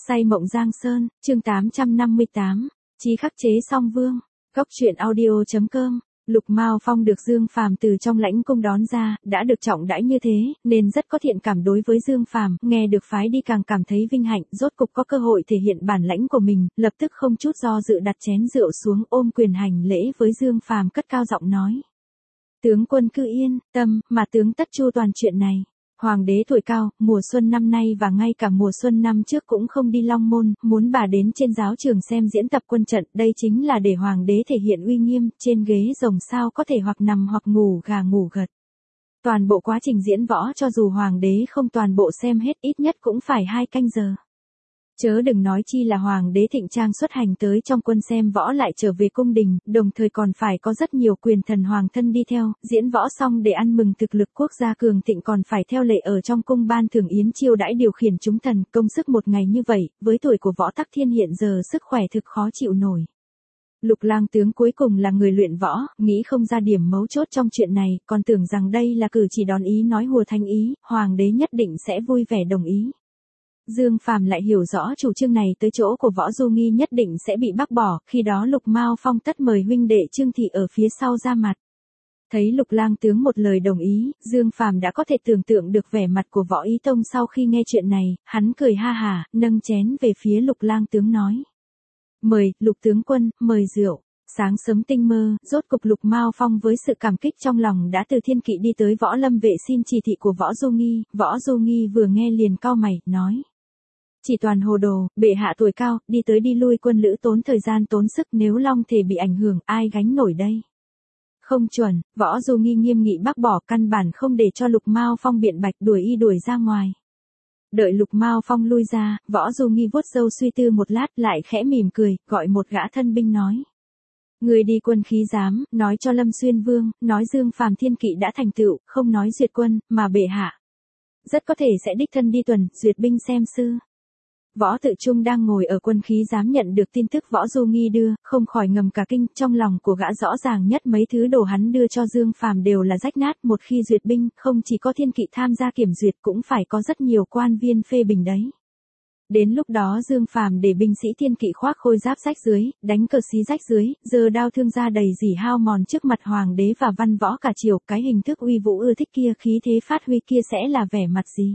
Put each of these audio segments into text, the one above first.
Say mộng Giang Sơn, chương 858, Chí khắc chế song vương. Góc truyện audio.com. Lục Mao Phong được Dương Phàm từ trong lãnh cung đón ra, đã được trọng đãi như thế, nên rất có thiện cảm đối với Dương Phàm, nghe được phái đi càng cảm thấy vinh hạnh, rốt cục có cơ hội thể hiện bản lãnh của mình, lập tức không chút do dự đặt chén rượu xuống, ôm quyền hành lễ với Dương Phàm, cất cao giọng nói: "Tướng quân cứ yên tâm, mà tướng tất chu toàn chuyện này. Hoàng đế tuổi cao, mùa xuân năm nay và ngay cả mùa xuân năm trước cũng không đi Long Môn, muốn bà đến trên giáo trường xem diễn tập quân trận, đây chính là để hoàng đế thể hiện uy nghiêm, trên ghế rồng sao có thể hoặc nằm hoặc ngủ gà ngủ gật. Toàn bộ quá trình diễn võ cho dù hoàng đế không toàn bộ xem hết ít nhất cũng phải 2 canh giờ. Chớ đừng nói chi là hoàng đế thịnh trang xuất hành tới trong quân xem võ lại trở về cung đình, đồng thời còn phải có rất nhiều quyền thần hoàng thân đi theo, diễn võ xong để ăn mừng thực lực quốc gia cường thịnh còn phải theo lệ ở trong cung ban thưởng yến chiêu đãi điều khiển chúng thần, công sức một ngày như vậy, với tuổi của Võ Tắc Thiên hiện giờ sức khỏe thực khó chịu nổi. Lục Lang tướng cuối cùng là người luyện võ, nghĩ không ra điểm mấu chốt trong chuyện này, còn tưởng rằng đây là cử chỉ đón ý nói hùa thành ý, hoàng đế nhất định sẽ vui vẻ đồng ý. Dương Phàm lại hiểu rõ chủ trương này tới chỗ của Võ Du Nghi nhất định sẽ bị bác bỏ, khi đó Lục Mao Phong tất mời huynh đệ Trương Thị ở phía sau ra mặt. Thấy Lục Lang tướng một lời đồng ý, Dương Phàm đã có thể tưởng tượng được vẻ mặt của Võ Ý Tông sau khi nghe chuyện này, hắn cười ha hả, nâng chén về phía Lục Lang tướng nói: "Mời, Lục tướng quân, mời rượu." Sáng sớm tinh mơ, rốt cục Lục Mao Phong với sự cảm kích trong lòng đã từ Thiên Kỵ đi tới Võ Lâm vệ xin chỉ thị của Võ Du Nghi, Võ Du Nghi vừa nghe liền cau mày, nói: "Chỉ toàn hồ đồ, bệ hạ tuổi cao, đi tới đi lui quân lữ tốn thời gian tốn sức, nếu long thể bị ảnh hưởng ai gánh nổi đây?" "Không chuẩn." Võ Du Nghi nghiêm nghị bác bỏ, căn bản không để cho Lục Mao Phong biện bạch, đuổi ra ngoài. Đợi Lục Mao Phong lui ra, Võ Du Nghi vuốt râu suy tư một lát lại khẽ mỉm cười, gọi một gã thân binh nói: "Người đi quân khí giám, nói cho Lâm Xuyên Vương, nói Dương Phàm Thiên Kỵ đã thành tựu, không nói duyệt quân, mà bệ hạ rất có thể sẽ đích thân đi tuần, duyệt binh xem sư." Võ Tự Trung đang ngồi ở quân khí giám nhận được tin tức Võ Du Nghi đưa, không khỏi ngầm cả kinh, trong lòng của gã rõ ràng nhất mấy thứ đồ hắn đưa cho Dương Phàm đều là rách nát, một khi duyệt binh, không chỉ có Thiên Kỵ tham gia kiểm duyệt cũng phải có rất nhiều quan viên phê bình đấy. Đến lúc đó Dương Phàm để binh sĩ Thiên Kỵ khoác khôi giáp rách dưới, đánh cờ xí rách dưới, giơ đao thương ra đầy dỉ hao mòn trước mặt hoàng đế và văn võ cả triều, cái hình thức uy vũ ưa thích kia, khí thế phát huy kia sẽ là vẻ mặt gì?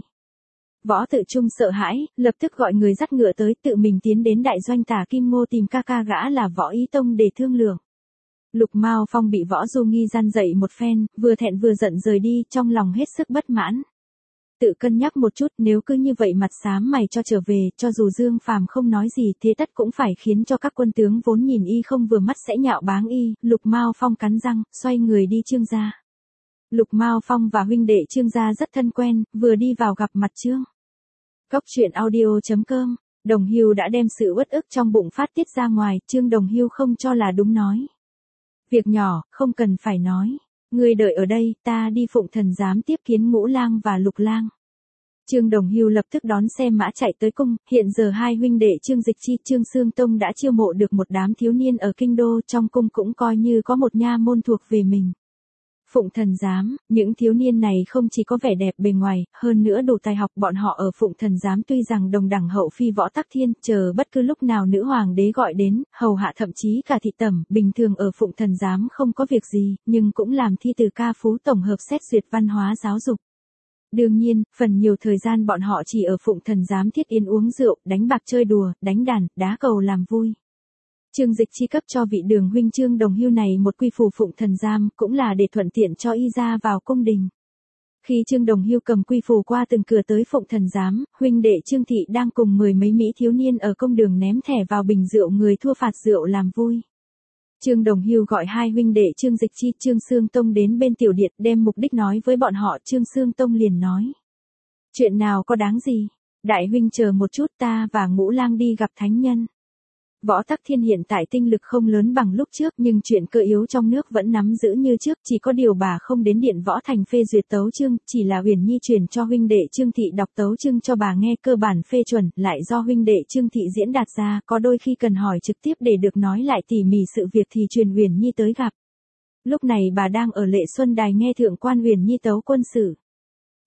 Võ Tự Trung sợ hãi, lập tức gọi người dắt ngựa tới, tự mình tiến đến đại doanh Tả Kim Ngô tìm ca ca gã là Võ Ý Tông để thương lượng. Lục Mao Phong bị Võ Du Nghi gian dậy một phen, vừa thẹn vừa giận rời đi, trong lòng hết sức bất mãn. Tự cân nhắc một chút, nếu cứ như vậy mặt xám mày cho trở về, cho dù Dương Phàm không nói gì, thế tất cũng phải khiến cho các quân tướng vốn nhìn y không vừa mắt sẽ nhạo báng y. Lục Mao Phong cắn răng, xoay người đi Trương gia. Lục Mao Phong và huynh đệ Trương gia rất thân quen, vừa đi vào gặp mặt Trương. Góc truyện audio.com. Đồng Hưu đã đem sự uất ức trong bụng phát tiết ra ngoài, Trương Đồng Hưu không cho là đúng nói: "Việc nhỏ, không cần phải nói. Ngươi đợi ở đây, ta đi Phụng Thần giám tiếp kiến Ngũ Lang và Lục Lang." Trương Đồng Hưu lập tức đón xe mã chạy tới cung, hiện giờ hai huynh đệ Trương Dịch Chi, Trương Xương Tông đã chiêu mộ được một đám thiếu niên ở kinh đô, trong cung cũng coi như có một nha môn thuộc về mình. Phụng Thần giám, những thiếu niên này không chỉ có vẻ đẹp bề ngoài, hơn nữa đủ tài học, bọn họ ở Phụng Thần giám tuy rằng đồng đẳng hậu phi Võ Tắc Thiên, chờ bất cứ lúc nào nữ hoàng đế gọi đến, hầu hạ thậm chí cả thị tẩm, bình thường ở Phụng Thần giám không có việc gì, nhưng cũng làm thi từ ca phú tổng hợp xét duyệt văn hóa giáo dục. Đương nhiên, phần nhiều thời gian bọn họ chỉ ở Phụng Thần giám thiết yến uống rượu, đánh bạc chơi đùa, đánh đàn, đá cầu làm vui. Trương Dịch Chi cấp cho vị đường huynh Trương Đồng Hưu này một quy phù Phụng Thần giám, cũng là để thuận tiện cho y ra vào cung đình. Khi Trương Đồng Hưu cầm quy phù qua từng cửa tới Phụng Thần giám, huynh đệ Trương Thị đang cùng 10 mấy mỹ thiếu niên ở công đường ném thẻ vào bình rượu người thua phạt rượu làm vui. Trương Đồng Hưu gọi hai huynh đệ Trương Dịch Chi, Trương Xương Tông đến bên tiểu điện, đem mục đích nói với bọn họ. Trương Xương Tông liền nói: "Chuyện nào có đáng gì? Đại huynh chờ một chút, ta và Ngũ Lang đi gặp thánh nhân." Võ Tắc Thiên hiện tại tinh lực không lớn bằng lúc trước, nhưng chuyện cơ yếu trong nước vẫn nắm giữ như trước, chỉ có điều bà không đến điện Võ Thành phê duyệt tấu chương, chỉ là Uyển Nhi truyền cho huynh đệ Trương Thị đọc tấu chương cho bà nghe, cơ bản phê chuẩn, lại do huynh đệ Trương Thị diễn đạt ra, có đôi khi cần hỏi trực tiếp để được nói lại tỉ mỉ sự việc thì truyền Uyển Nhi tới gặp. Lúc này bà đang ở Lệ Xuân Đài nghe thượng quan Uyển Nhi tấu quân sử.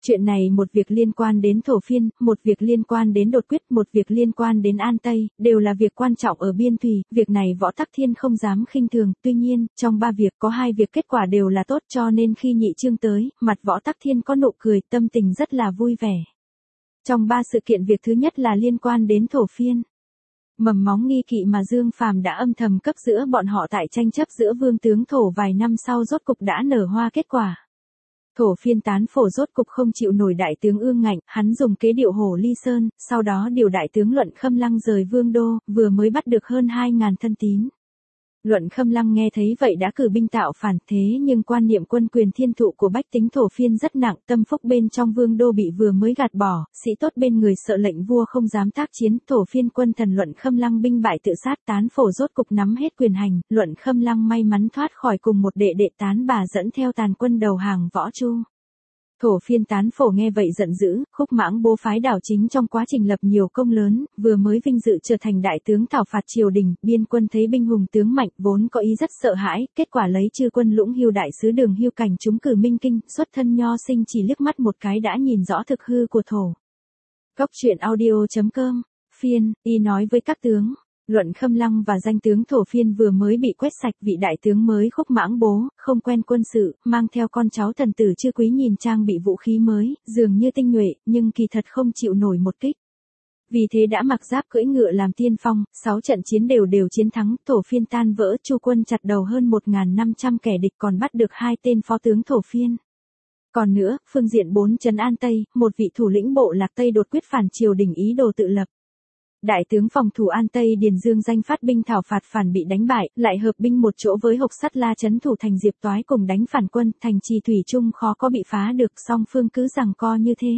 Chuyện này một việc liên quan đến Thổ Phiên, một việc liên quan đến Đột Quyết, một việc liên quan đến An Tây, đều là việc quan trọng ở biên thùy, việc này Võ Tắc Thiên không dám khinh thường, tuy nhiên, trong 3 việc có 2 việc kết quả đều là tốt cho nên khi Nhị Chương tới, mặt Võ Tắc Thiên có nụ cười, tâm tình rất là vui vẻ. Trong 3 sự kiện việc thứ nhất là liên quan đến Thổ Phiên. Mầm móng nghi kỵ mà Dương Phàm đã âm thầm cấp giữa bọn họ tại tranh chấp giữa vương tướng Thổ vài năm sau rốt cục đã nở hoa kết quả. Thổ Phiên tán phổ rốt cục không chịu nổi đại tướng Ương Ngạnh, hắn dùng kế điệu Hổ Ly Sơn, sau đó điều đại tướng Luận Khâm Lăng rời vương đô, vừa mới bắt được hơn 2.000 thân tín. Luận Khâm Lăng nghe thấy vậy đã cử binh tạo phản, thế nhưng quan niệm quân quyền thiên thụ của bách tính Thổ Phiên rất nặng, tâm phúc bên trong vương đô bị vừa mới gạt bỏ, sĩ tốt bên người sợ lệnh vua không dám tác chiến, Thổ Phiên quân thần Luận Khâm Lăng binh bại tự sát, tán phổ rốt cục nắm hết quyền hành, Luận Khâm Lăng may mắn thoát khỏi cùng một đệ đệ tán bà dẫn theo tàn quân đầu hàng Võ Chu. Thổ Phiên tán phổ nghe vậy giận dữ, Khúc Mãng Bố phái đảo chính trong quá trình lập nhiều công lớn, vừa mới vinh dự trở thành đại tướng thảo phạt triều đình, biên quân thấy binh hùng tướng mạnh, vốn có ý rất sợ hãi, kết quả lấy chư quân Lũng Hưu đại sứ Đường Hưu Cảnh chúng cử Minh Kinh, xuất thân nho sinh chỉ liếc mắt một cái đã nhìn rõ thực hư của Thổ. Góc truyện audio.com, Phiên, y nói với các tướng. Luận Khâm Lăng và danh tướng Thổ Phiên vừa mới bị quét sạch, vị đại tướng mới Khúc Mãng Bố, không quen quân sự, mang theo con cháu thần tử Chư Quý nhìn trang bị vũ khí mới, dường như tinh nhuệ, nhưng kỳ thật không chịu nổi một kích. Vì thế đã mặc giáp cưỡi ngựa làm tiên phong, 6 trận chiến đều chiến thắng, Thổ Phiên tan vỡ, Chu quân chặt đầu hơn 1.500 kẻ địch còn bắt được 2 tên phó tướng Thổ Phiên. Còn nữa, phương diện 4 trấn An Tây, một vị thủ lĩnh bộ lạc Tây đột quyết phản triều đình ý đồ tự lập. Đại tướng phòng thủ An Tây Điền Dương danh phát binh thảo phạt phản bị đánh bại, lại hợp binh một chỗ với Hộc Sắt La trấn thủ thành Diệp Toái cùng đánh phản quân, thành trì thủy chung khó có bị phá được, song phương cứ giằng co như thế.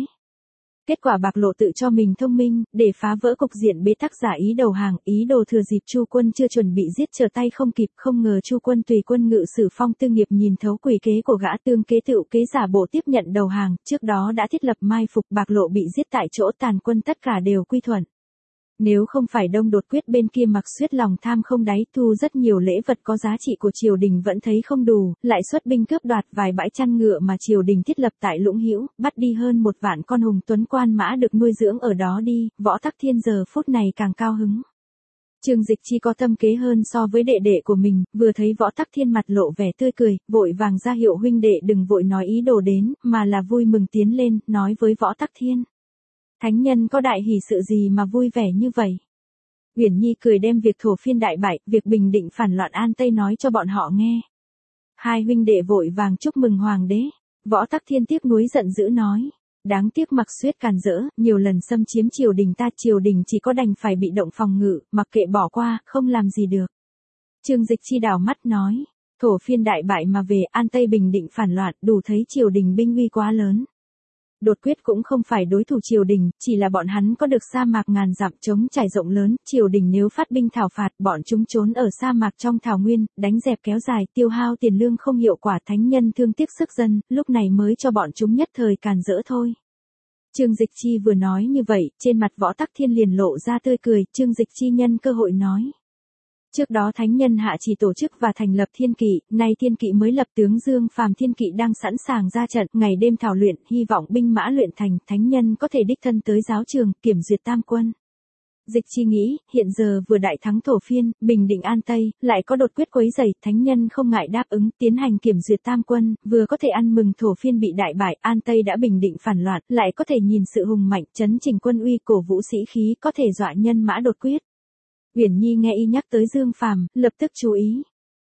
Kết quả bạc lộ tự cho mình thông minh, để phá vỡ cục diện bế tắc giả ý đầu hàng, ý đồ thừa dịp Chu quân chưa chuẩn bị giết trở tay không kịp, không ngờ Chu quân tùy quân ngự sử Phong Tư Nghiệp nhìn thấu quỷ kế của gã tương kế tựu kế giả bộ tiếp nhận đầu hàng, trước đó đã thiết lập mai phục, bạc lộ bị giết tại chỗ, tàn quân tất cả đều quy thuận. Nếu không phải Đông Đột Quyết bên kia mặc suyết lòng tham không đáy, thu rất nhiều lễ vật có giá trị của triều đình vẫn thấy không đủ, lại xuất binh cướp đoạt vài bãi chăn ngựa mà triều đình thiết lập tại Lũng Hữu, bắt đi hơn 1 vạn con hùng tuấn quan mã được nuôi dưỡng ở đó đi, Võ Tắc Thiên giờ phút này càng cao hứng. Trương Dịch Chi có tâm kế hơn so với đệ đệ của mình, vừa thấy Võ Tắc Thiên mặt lộ vẻ tươi cười, vội vàng ra hiệu huynh đệ đừng vội nói ý đồ đến, mà là vui mừng tiến lên, nói với Võ Tắc Thiên. Thánh nhân có đại hỷ sự gì mà vui vẻ như vậy? Uyển Nhi cười đem việc Thổ Phiên đại bại, việc bình định phản loạn An Tây nói cho bọn họ nghe. Hai huynh đệ vội vàng chúc mừng hoàng đế. Võ Tắc Thiên tiếc nuối giận dữ nói. Đáng tiếc mặc suyết càn rỡ, nhiều lần xâm chiếm triều đình ta, triều đình chỉ có đành phải bị động phòng ngự, mặc kệ bỏ qua, không làm gì được. Trương Dịch Chi đảo mắt nói. Thổ Phiên đại bại mà về, An Tây bình định phản loạn, đủ thấy triều đình binh uy quá lớn. Đột Quyết cũng không phải đối thủ triều đình, chỉ là bọn hắn có được sa mạc ngàn dặm trống trải rộng lớn, triều đình nếu phát binh thảo phạt, bọn chúng trốn ở sa mạc trong thảo nguyên, đánh dẹp kéo dài, tiêu hao tiền lương không hiệu quả, thánh nhân thương tiếc sức dân, lúc này mới cho bọn chúng nhất thời càn rỡ thôi. Trương Dịch Chi vừa nói như vậy, trên mặt Võ Tắc Thiên liền lộ ra tươi cười, Trương Dịch Chi nhân cơ hội nói. Trước đó thánh nhân hạ chỉ tổ chức và thành lập thiên kỵ, nay thiên kỵ mới lập tướng Dương Phàm thiên kỵ đang sẵn sàng ra trận, ngày đêm thảo luyện, hy vọng binh mã luyện thành, thánh nhân có thể đích thân tới giáo trường, kiểm duyệt tam quân. Dịch Chi nghĩ, hiện giờ vừa đại thắng Thổ Phiên, bình định An Tây, lại có Đột Quyết quấy rầy, thánh nhân không ngại đáp ứng, tiến hành kiểm duyệt tam quân, vừa có thể ăn mừng Thổ Phiên bị đại bại, An Tây đã bình định phản loạn, lại có thể nhìn sự hùng mạnh, chấn chỉnh quân uy, cổ vũ sĩ khí, có thể dọa nhân mã Đột Quyết. Uyển Nhi nghe y nhắc tới Dương Phàm, lập tức chú ý.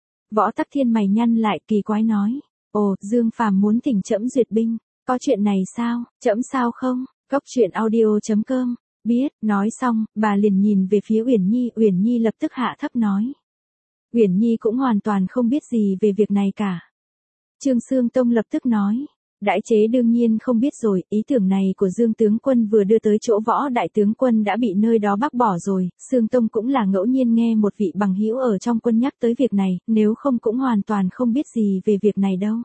Võ Tắc Thiên mày nhăn lại, kỳ quái nói, ồ, Dương Phàm muốn thỉnh trẫm duyệt binh, có chuyện này sao, trẫm sao không? Góc truyện audio.com, biết, nói xong, bà liền nhìn về phía Uyển Nhi lập tức hạ thấp nói. Uyển Nhi cũng hoàn toàn không biết gì về việc này cả. Trương Xương Tông lập tức nói. Đại chế đương nhiên không biết rồi, ý tưởng này của Dương tướng quân vừa đưa tới chỗ Võ đại tướng quân đã bị nơi đó bác bỏ rồi, Xương Tông cũng là ngẫu nhiên nghe một vị bằng hữu ở trong quân nhắc tới việc này, nếu không cũng hoàn toàn không biết gì về việc này đâu.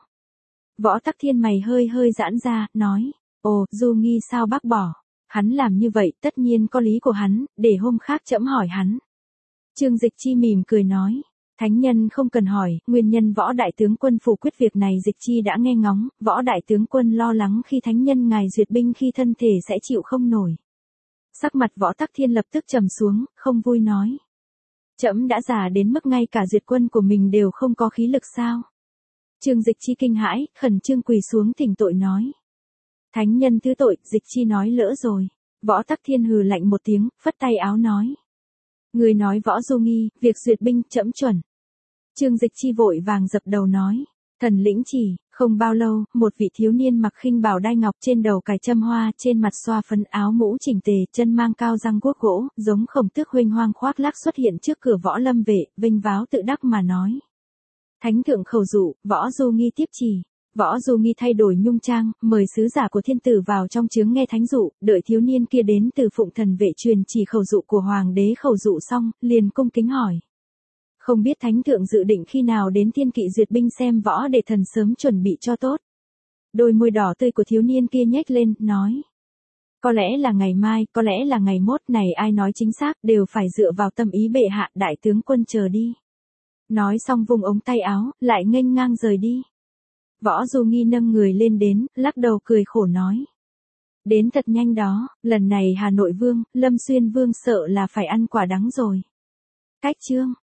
Võ Tắc Thiên mày hơi giãn ra, nói, ồ, Du Nghi sao bác bỏ, hắn làm như vậy tất nhiên có lý của hắn, để hôm khác trẫm hỏi hắn. Trương Dịch Chi mỉm cười nói, Thánh nhân không cần hỏi, nguyên nhân Võ đại tướng quân phủ quyết việc này Dịch Chi đã nghe ngóng, Võ đại tướng quân lo lắng khi thánh nhân ngài duyệt binh khi thân thể sẽ chịu không nổi. Sắc mặt Võ Tắc Thiên lập tức trầm xuống, không vui nói. Trẫm đã già đến mức ngay cả duyệt quân của mình đều không có khí lực sao? Trương Dịch Chi kinh hãi, khẩn trương quỳ xuống thỉnh tội nói. Thánh nhân thứ tội, Dịch Chi nói lỡ rồi. Võ Tắc Thiên hừ lạnh một tiếng, phất tay áo nói. Người nói Võ Du Nghi, việc duyệt binh trẫm chuẩn. Trương Dịch Chi vội vàng dập đầu nói. Thần lĩnh chỉ, không bao lâu, một vị thiếu niên mặc khinh bào đai ngọc trên đầu cài châm hoa, trên mặt xoa phấn áo mũ chỉnh tề, chân mang cao răng guốc gỗ, giống Khổng Tước huênh hoang khoác lác xuất hiện trước cửa Võ Lâm vệ, vinh váo tự đắc mà nói. Thánh thượng khẩu dụ, Võ Du Nghi tiếp chỉ. Võ Du Nghi thay đổi nhung trang, mời sứ giả của thiên tử vào trong chướng nghe thánh dụ, đợi thiếu niên kia đến từ Phụng Thần vệ truyền chỉ khẩu dụ của hoàng đế khẩu dụ xong, liền cung kính hỏi. Không biết thánh thượng dự định khi nào đến Thiên Kỵ duyệt binh xem võ để thần sớm chuẩn bị cho tốt. Đôi môi đỏ tươi của thiếu niên kia nhếch lên, nói. Có lẽ là ngày mai, có lẽ là ngày mốt, này ai nói chính xác, đều phải dựa vào tâm ý bệ hạ, đại tướng quân chờ đi. Nói xong vung ống tay áo, lại nghênh ngang rời đi. Võ Du Nghi nâng người lên đến, lắc đầu cười khổ nói. Đến thật nhanh đó, lần này Hà Nội Vương, Lâm Xuyên Vương sợ là phải ăn quả đắng rồi. Cách chương.